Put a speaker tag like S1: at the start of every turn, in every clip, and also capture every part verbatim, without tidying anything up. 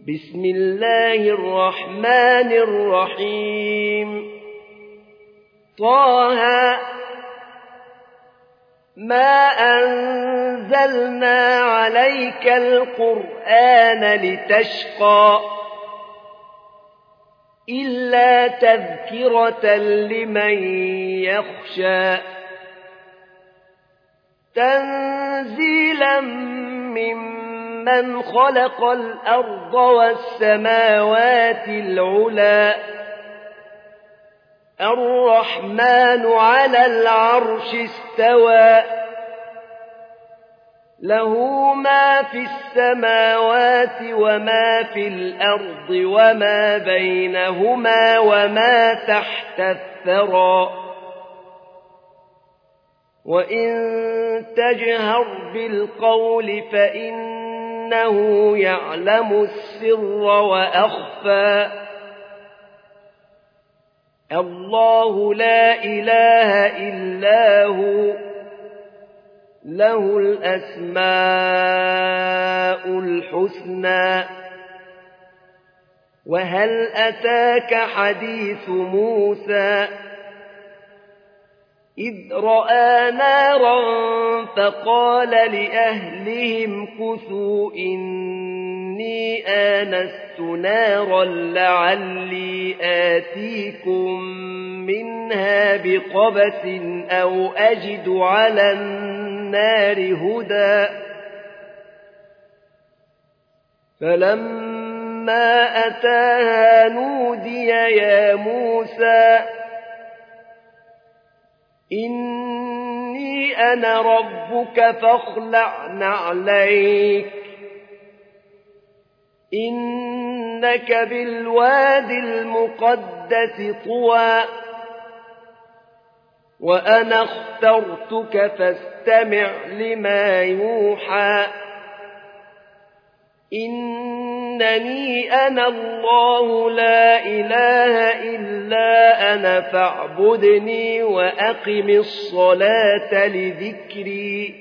S1: بسم الله الرحمن الرحيم طه ما أنزلنا عليك القرآن لتشقى إلا تذكرة لمن يخشى تنزيلا ممن خلق الأرض والسماوات العلى الرحمن على العرش استوى له ما في السماوات وما في الأرض وما بينهما وما تحت الثرى وإن تجهر بالقول فإنه يعلم السر وأخفى الله لا إله إلا هو له الأسماء الحسنى وهل أتاك حديث موسى إذ رأى نارا فقال لأهلهم كثوا إني آنست نارا لعلي آتيكم منها بقبس أو أجد على النار هدى فلما أتاها نودي يا موسى إني أنا ربك فاخلع نعليك إنك بالواد المقدس طوى وأنا اخترتك فاستمع لما يوحى إنني أنا الله لا إله إلا أنا فاعبدني وأقم الصلاة لذكري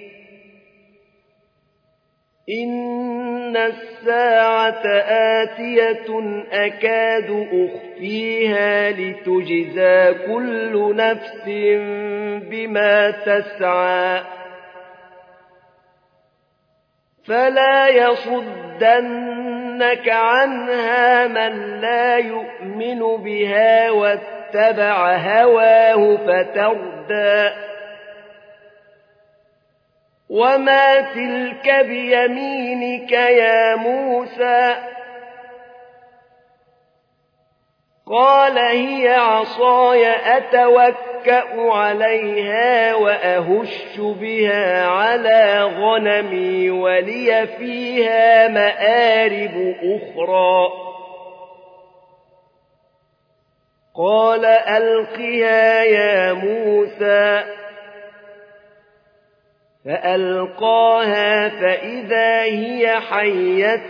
S1: إن الساعة آتية أكاد أخفيها لتجزى كل نفس بما تسعى فلا يصدنك عنها من لا يؤمن بها واتبع هواه فتردى وما تلك بيمينك يا موسى قال هي عصاي أتوكأ عليها وأهش بها على غنمي ولي فيها مآرب أخرى قال ألقها يا موسى فألقاها فإذا هي حية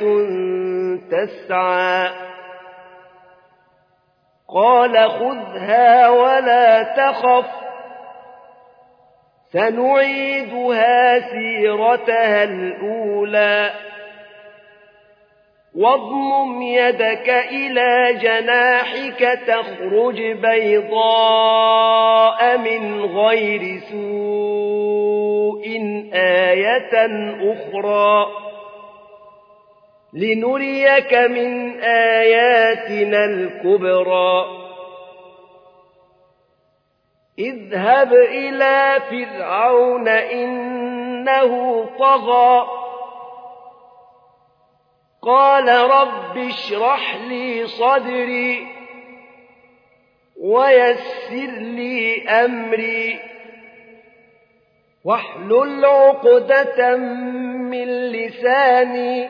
S1: تسعى قال خذها ولا تخف سنعيدها سيرتها الأولى واضمم يدك إلى جناحك تخرج بيضاء من غير سوء آية أخرى لنريك من آياتنا الكبرى اذهب إلى فرعون إنه طغى قال رب اشرح لي صدري ويسر لي أمري واحلل عقدة من لساني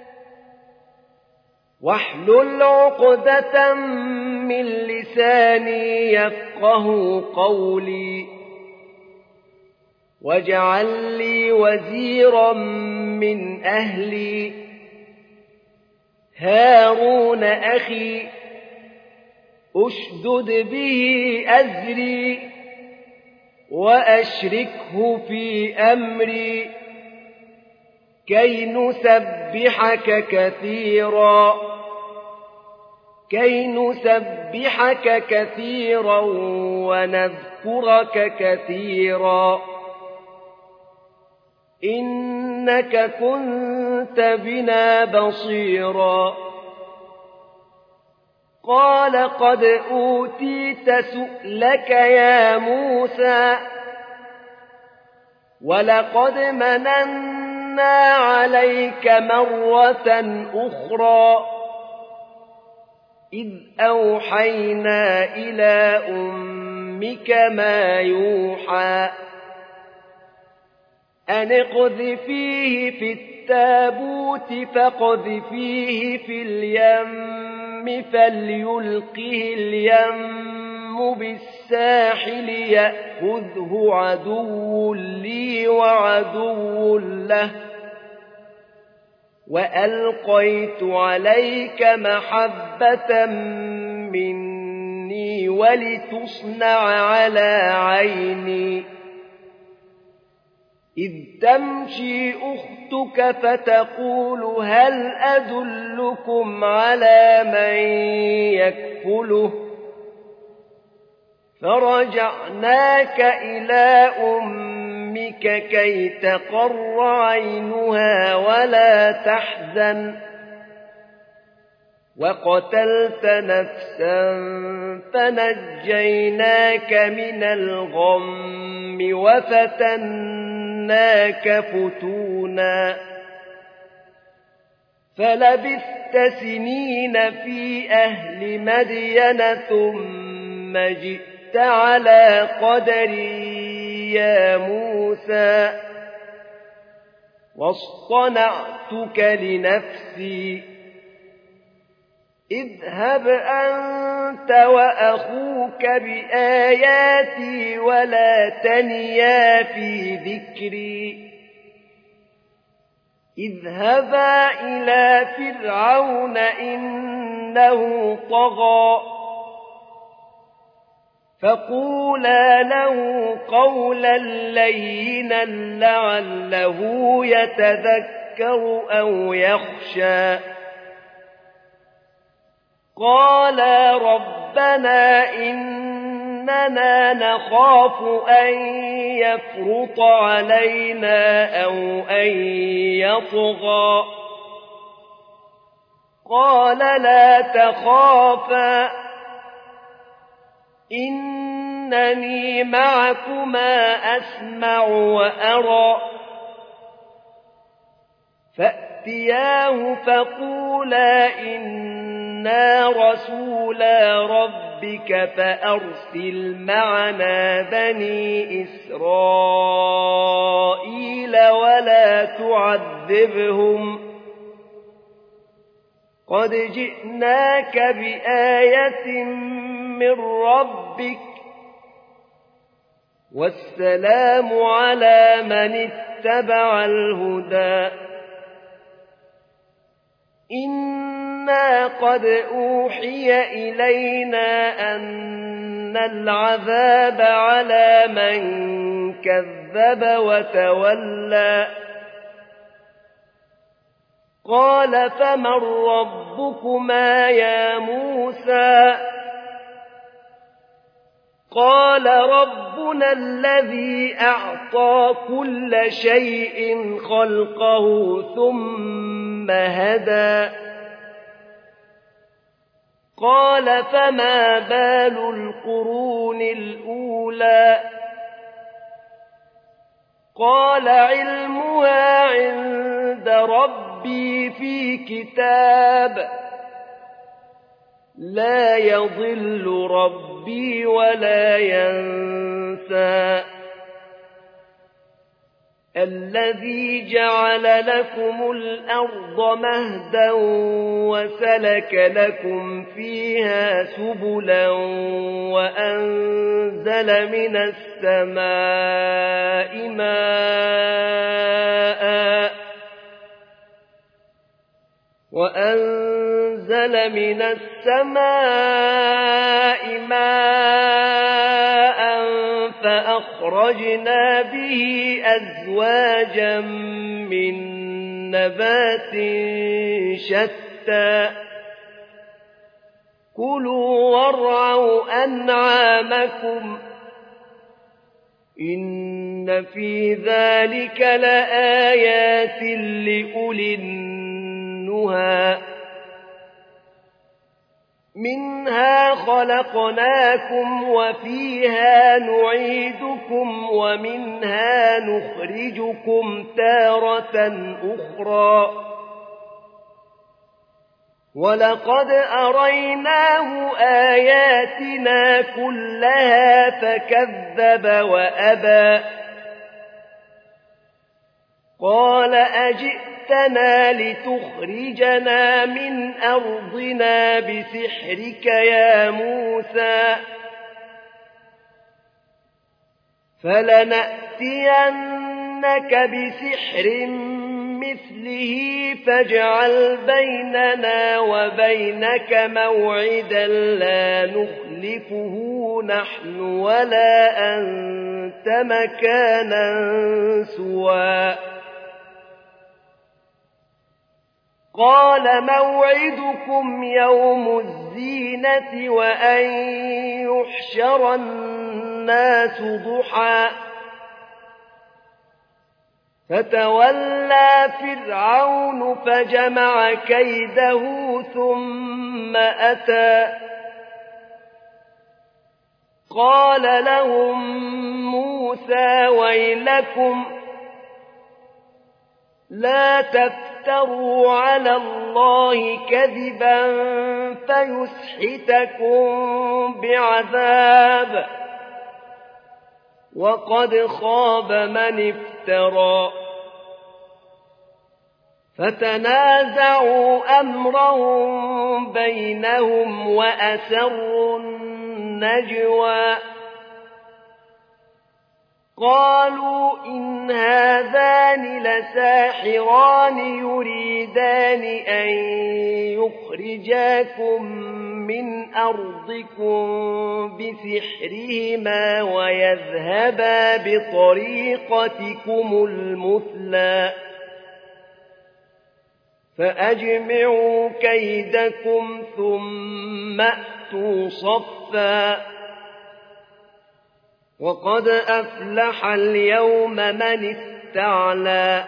S1: واحلل عقدة من لساني يفقه قولي واجعل لي وزيرا من أهلي هارون أخي أشدد به أزري وأشركه في أمري كي نسبحك كثيرا كي نسبحك كثيرا ونذكرك كثيرا إنك كنت بنا بصيرا قال قد أوتيت سؤلك يا موسى ولقد مننا عليك مرة أخرى إذ أوحينا إلى أمك ما يوحى أن اقذفيه في التابوت فاقذفيه في اليم فليلقه اليم بالساحل يأخذه عدو لي وعدو له وألقيت عليك محبة مني ولتصنع على عيني إذ تمشي أختك فتقول هل أدلكم على من يكفله فرجعناك إلى أمك كي تقر عينها ولا تحزن وقتلت نفسا فنجيناك من الغم وفتناك فتونا فلبثت سنين في أهل مدين ثم جئت على قدري يا موسى واصطنعتك لنفسي اذهب أنت وأخوك بآياتي ولا تنيا في ذكري اذهبا إلى فرعون إنه طغى فقولا له قولا لينا لعله يتذكر أو يخشى قالا ربنا إننا نخاف أن يفرط علينا أو أن يطغى قال لا تخافا إنني معكما أسمع وأرى فأتياه فقولا إنا رسولا ربك فأرسل معنا بني إسرائيل ولا تعذبهم قد جئناك بآية من ربك والسلام على من اتبع الهدى إنا قد أوحي إلينا أن العذاب على من كذب وتولى قال فمن ربكما يا موسى قال ربنا الذي أعطى كل شيء خلقه ثم هدى قال فما بال القرون الأولى قال علمها عند ربي في كتاب لا يضل ربي ولا ينسى الذي جعل لكم الأرض مهدا وسلك لكم فيها سبلا وأنزل من السماء ماء وأنزل من السماء ماء فأخرجنا به أزواجا من نبات شتى كلوا وارعوا أنعامكم إن في ذلك لآيات لأولي النهى منها خلقناكم وفيها نعيدكم ومنها نخرجكم تارة أخرى ولقد أريناه آياتنا كلها فكذب وأبى قال أجئتنا لتخرجنا من أرضنا بسحرك يا موسى فلنأتينك بسحر مثله فاجعل بيننا وبينك موعدا لا نخلفه نحن ولا أنت مكانا سوى قال موعدكم يوم الزينة وأن يحشر الناس ضحى فتولى فرعون فجمع كيده ثم أتى قال لهم موسى ويلكم لا تفتروا على الله كذبا فيسحتكم بعذاب وقد خاب من افترى فتنازعوا أمرهم بينهم وأسروا النجوى قالوا إن هذان لساحران يريدان أن يخرجاكم من أرضكم بسحرهما ويذهبا بطريقتكم المثلى فأجمعوا كيدكم ثم أتوا صفا وقد أفلح اليوم من استعلى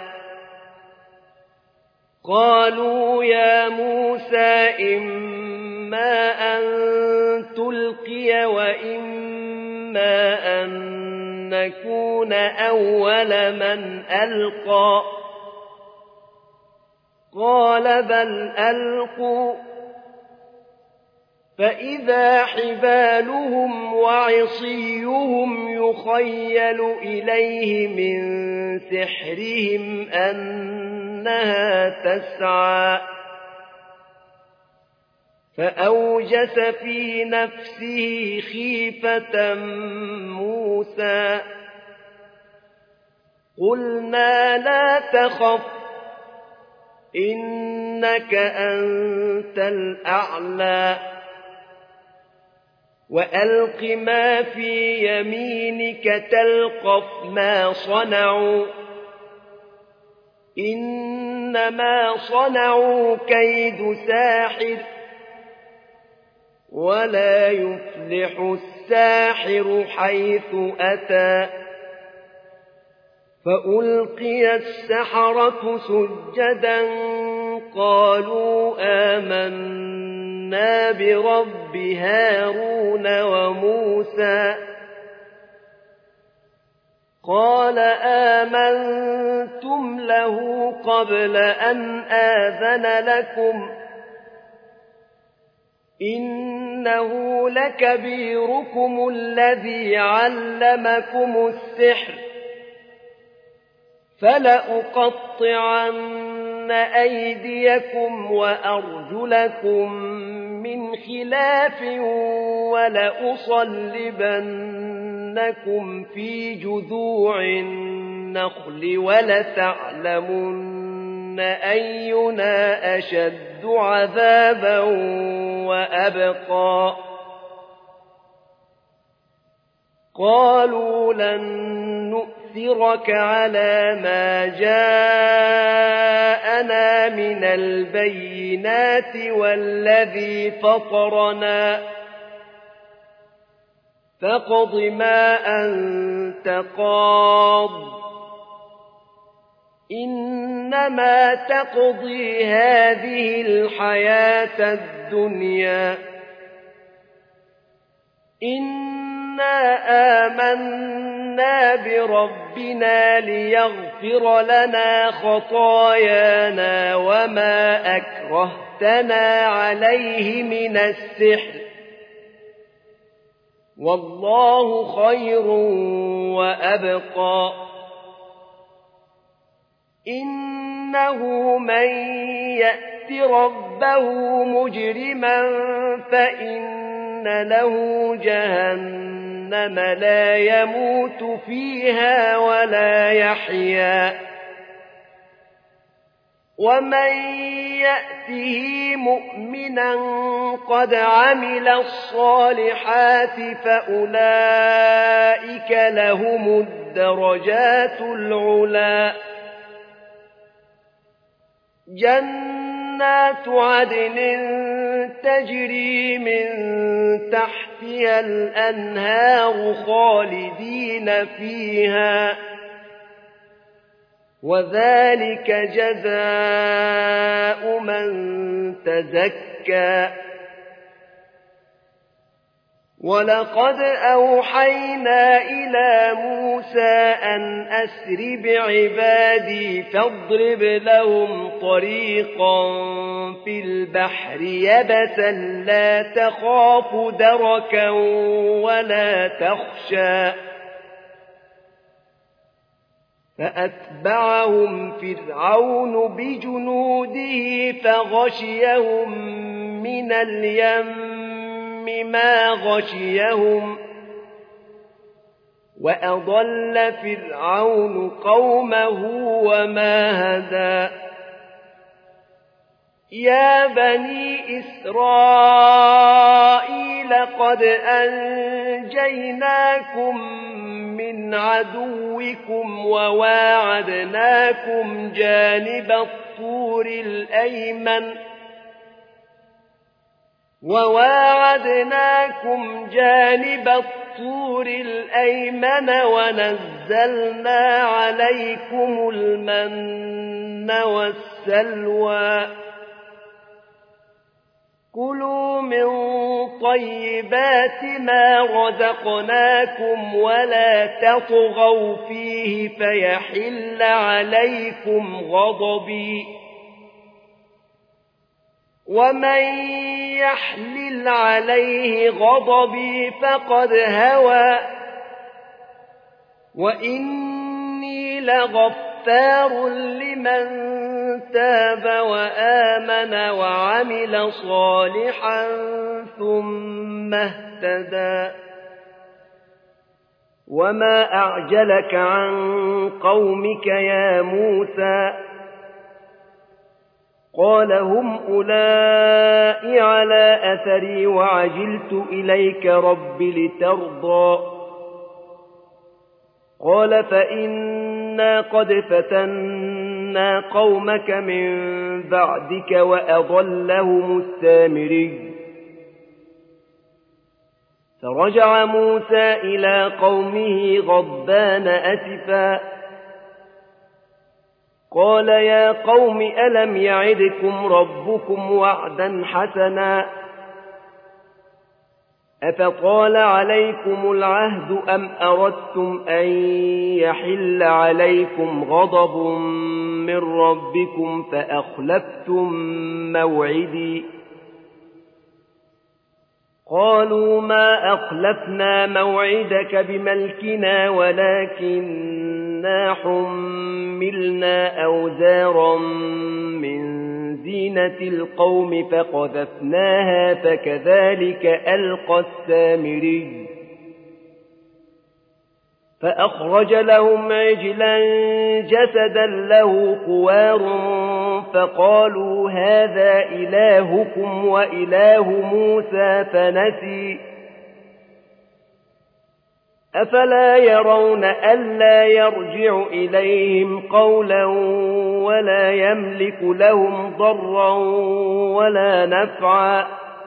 S1: قالوا يا موسى إما أن تلقي وإما أن نكون أول من ألقى قال بل ألقوا فإذا حبالهم وعصيهم يخيل إليه من سحرهم أنها تسعى فأوجس في نفسه خيفة موسى قلنا لا تخف إنك أنت الأعلى وألق ما في يمينك تلقف ما صنعوا إنما صنعوا كيد ساحر ولا يفلح الساحر حيث أتى فألقي السحرة سجدا قالوا آمنا برب هارون وموسى قال آمنتم له قبل أن آذن لكم إنه لكبيركم الذي علمكم السحر فلأقطعن أيديكم وأرجلكم من خلاف ولأصلبنكم في جذوع النخل ولتعلمن أينا أشد عذابا وأبقى قالوا لن نؤمن لنؤثرك على ما جاءنا من البينات والذي فطرنا فاقض ما أنت قاض إنما تقضي هذه الحياة الدنيا إنا آمنا بربنا ليغفر لنا خطايانا وما أكرهتنا عليه من السحر والله خير وأبقى إنه من يأت ربه مجرما فإن له جهنم لا يموت فيها ولا يحيا ومن يأته مؤمنا قد عمل الصالحات فأولئك لهم الدرجات العلى جنات عدن تجري من تحتها الأنهار خالدين فيها وذلك جزاء من تزكى ولقد أوحينا إلى موسى أن أسر بعبادي فاضرب لهم طريقا في البحر يبسا لا تخاف دركا ولا تخشى فأتبعهم فرعون بجنوده فغشيهم من اليم ما غشيهم وأضل فرعون قومه وما هدى يا بني إسرائيل قد أنجيناكم من عدوكم وواعدناكم جانب الطور الأيمن وواعدناكم جانب الطور الأيمن ونزلنا عليكم المن والسلوى كلوا من طيبات ما رزقناكم ولا تطغوا فيه فيحل عليكم غضبي ومن يحلل عليه غضبي فقد هوى وإني لغفار لمن تاب وآمن وعمل صالحا ثم اهتدى وما أعجلك عن قومك يا موسى قال هم أولئك على أثري وعجلت إليك رب لترضى قال فإنا قد فتنا قومك من بعدك وأضلهم السامري فرجع موسى إلى قومه غضبان أسفا قال يا قوم ألم يعدكم ربكم وعدا حسنا أفطال عليكم العهد أم أردتم أن يحل عليكم غضب من ربكم فأخلفتم موعدي قالوا ما أخلفنا موعدك بملكنا ولكننا حملنا أوزارا من زينة القوم فقذفناها فكذلك ألقى السامري فأخرج لهم عجلا جسدا له خوار فقالوا هذا إلهكم وإله موسى فنسي أفلا يرون ألا يرجع إليهم قولا ولا يملك لهم ضرا ولا نفعا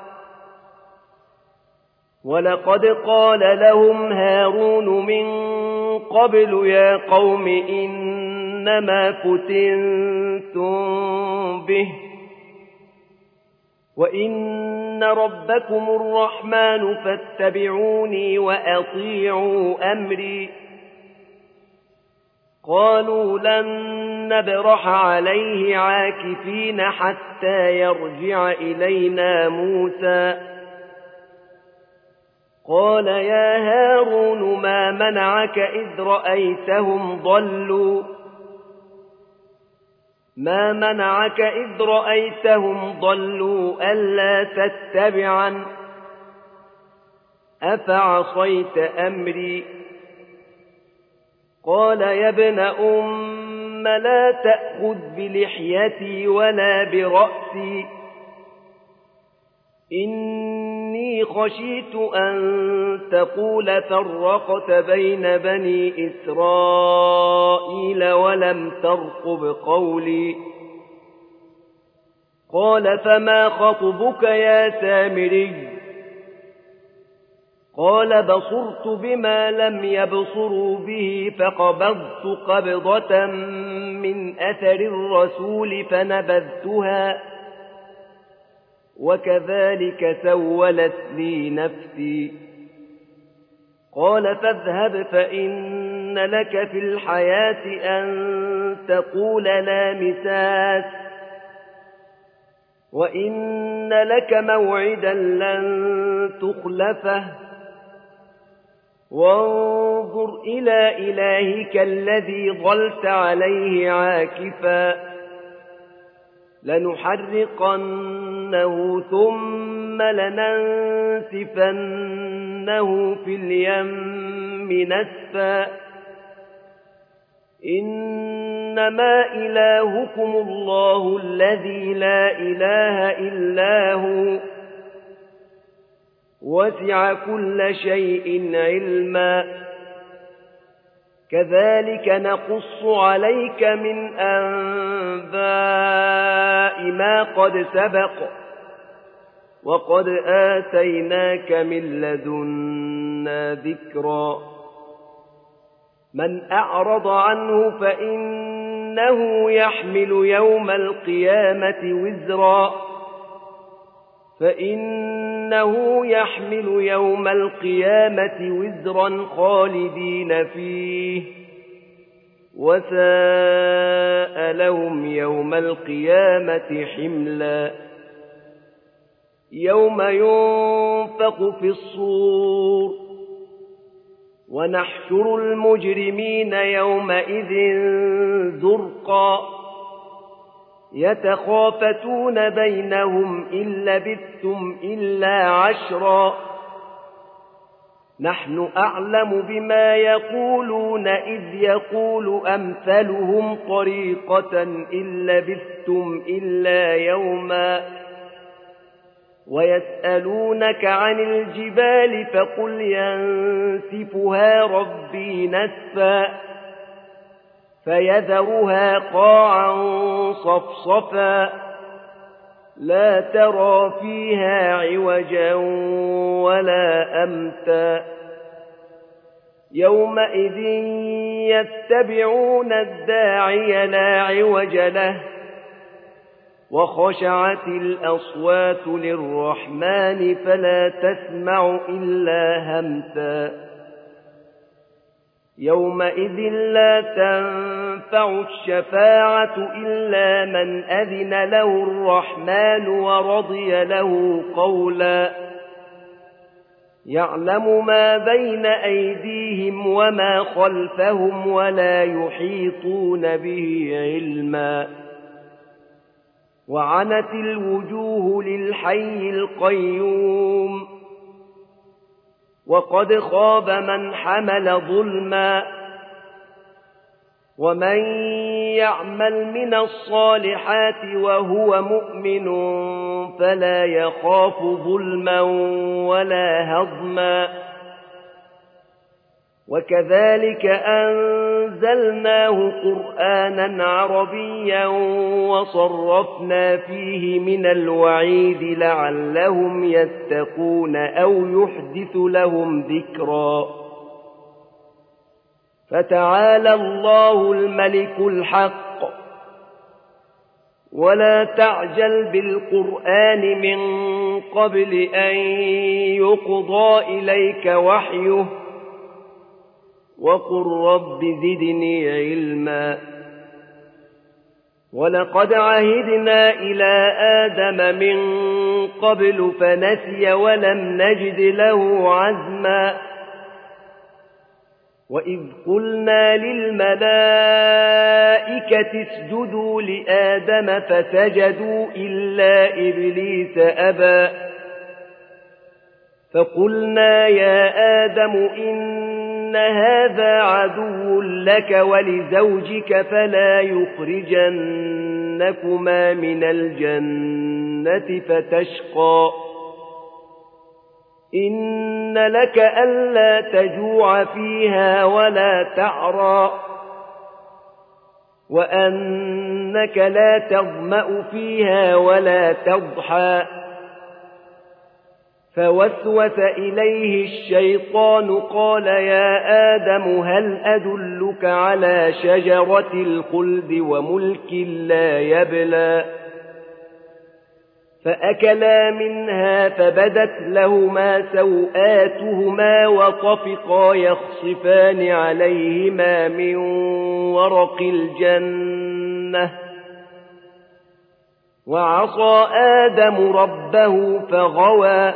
S1: ولقد قال لهم هارون من قبل يا قوم إنما فتنتم به وإن ربكم الرحمن فاتبعوني وأطيعوا أمري قالوا لن نبرح عليه عاكفين حتى يرجع إلينا موسى قال يا هارون ما منعك إذ رأيتهم ضلوا ما منعك إذ رأيتهم ضلوا ألا تتبعا أفعصيت أمري قال يا ابن أم لا تأخذ بلحيتي ولا برأسي إني خشيت أن تقول فرقت بين بني إسرائيل ولم ترقب قولي قال فما خطبك يا سامري قال بصرت بما لم يبصروا به فقبضت قبضة من أثر الرسول فنبذتها وكذلك سولت لي نفسي قال فاذهب فإن لك في الحياة أن تقول لا مساس وإن لك موعدا لن تخلفه وانظر إلى إلهك الذي ظلت عليه عاكفا لنحرقنه ثم لننسفنه في اليم نسفا إنما إلهكم الله الذي لا إله إلا هو وسع كل شيء علما كذلك نقص عليك من أنباء ما قد سبق وقد آتيناك من لدنا ذكرا من أعرض عنه فإنه يحمل يوم القيامة وزرا فإنه يحمل يوم القيامة وزرا خالدين فيه وساء لهم يوم القيامة حملا يوم ينفخ في الصور ونحشر المجرمين يومئذ زرقا يتخافتون بينهم إن لبثتم إلا عشرا نحن أعلم بما يقولون إذ يقول أمثلهم طريقة إن لبثتم إلا يوما ويسألونك عن الجبال فقل ينسفها ربي نسفا فيذرها قاعا صفصفا لا ترى فيها عوجا ولا أمتا يومئذ يتبعون الداعي لا عوج له وخشعت الأصوات للرحمن فلا تسمع إلا همتا يومئذ لا تنفع الشفاعة إلا من أذن له الرحمن ورضي له قولا يعلم ما بين أيديهم وما خلفهم ولا يحيطون به علما وعنت الوجوه للحي القيوم وقد خاب من حمل ظلما ومن يعمل من الصالحات وهو مؤمن فلا يخاف ظلما ولا هضما وكذلك أنزلناه قرآنا عربيا وصرفنا فيه من الوعيد لعلهم يتقون أو يحدث لهم ذكرا فتعالى الله الملك الحق ولا تعجل بالقرآن من قبل أن يقضى إليك وحيه وقل رب زدني علما ولقد عهدنا إلى آدم من قبل فنسي ولم نجد له عزما وإذ قلنا للملائكة اسجدوا لآدم فسجدوا إلا إبليس أبى فقلنا يا آدم إن هذا عدو لك ولزوجك فلا يخرجنكما من الجنة فتشقى إن لك ألا تجوع فيها ولا تعرى وأنك لا تظمأ فيها ولا تضحى فوسوس إليه الشيطان قال يا آدم هل أدلك على شجرة الخلد وملك لا يبلى فأكلا منها فبدت لهما سوآتهما وطفقا يخصفان عليهما من ورق الجنة وعصى آدم ربه فغوى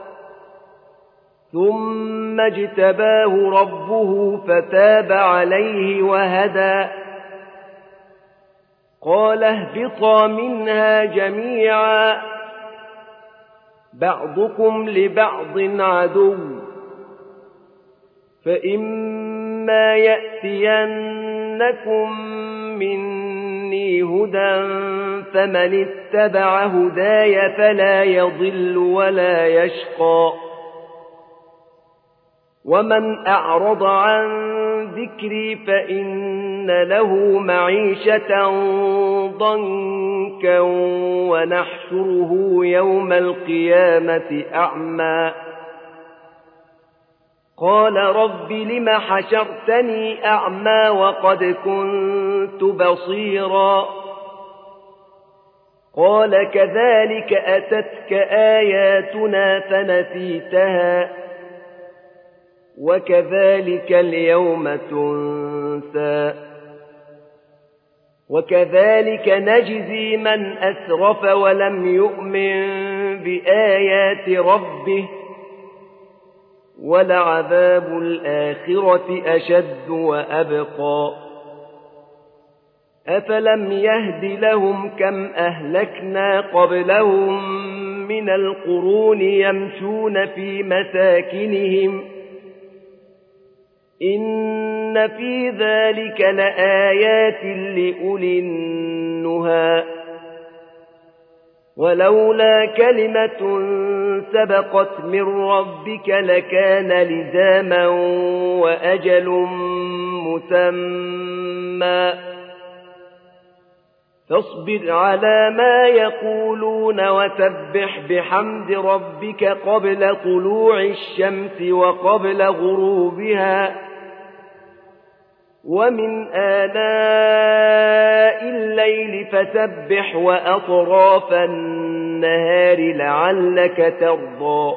S1: ثم اجتباه ربه فتاب عليه وهدى قال اهبطا منها جميعا بعضكم لبعض عدو فإما يأتينكم مني هدى فمن اتبع هداي فلا يضل ولا يشقى ومن أعرض عن ذكري فإن له معيشة ضنكا ونحشره يوم القيامة أعمى قال رب لم حشرتني أعمى وقد كنت بصيرا قال كذلك أتتك آياتنا فنسيتها وكذلك اليوم تنسى وكذلك نجزي من أسرف ولم يؤمن بآيات ربه ولعذاب الآخرة أشد وأبقى أفلم يهد لهم كم أهلكنا قبلهم من القرون يمشون في مساكنهم إن في ذلك لآيات لأولي النهى ولولا كلمة سبقت من ربك لكان لزاما وأجل مسمى فاصبر على ما يقولون وسبح بحمد ربك قبل طلوع الشمس وقبل غروبها ومن آلاء الليل فسبح وأطراف النهار لعلك ترضى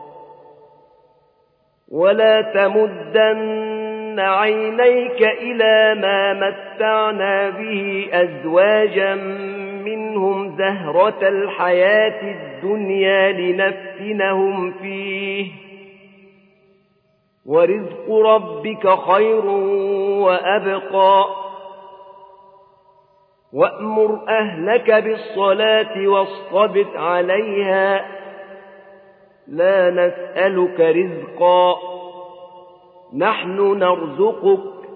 S1: ولا تمدن عينيك إلى ما متعنا به أزواجا منهم زهرة الحياة الدنيا لنفتنهم فيه ورزق ربك خير وأبقى وأمر أهلك بالصلاة واصطبر عليها لا نسألك رزقا نحن نرزقك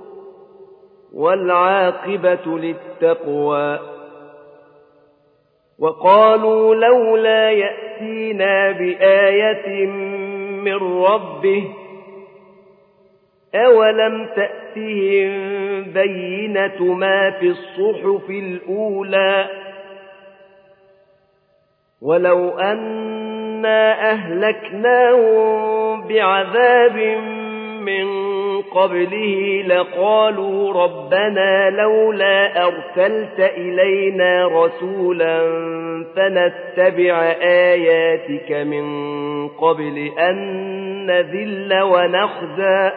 S1: والعاقبة للتقوى وقالوا لولا يأتينا بآية من ربه أَوَلَمْ تَأْتِهِم بَيِّنَةُ مَا فِي الصُّحُفِ الْأُولَى وَلَوْ أَنَّا أَهْلَكْنَاهُم بِعَذَابٍ مِّن قَبْلِهِ لَقَالُوا رَبَّنَا لَوْلَا أَرْسَلْتَ إِلَيْنَا رَسُولًا فَنَتَّبِعَ آيَاتِكَ مِن قَبْلِ أَن نَّذِلَّ وَنَخْزَىٰ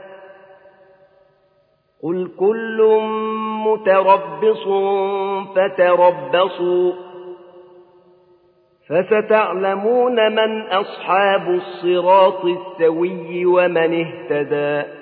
S1: قُلْ كُلٌّ مُّتَرَبِّصٌ فَتَرَبَّصُوا فَسَتَعْلَمُونَ مَنْ أَصْحَابُ الصِّرَاطِ السَّوِيِّ وَمَنِ اهْتَدَىٰ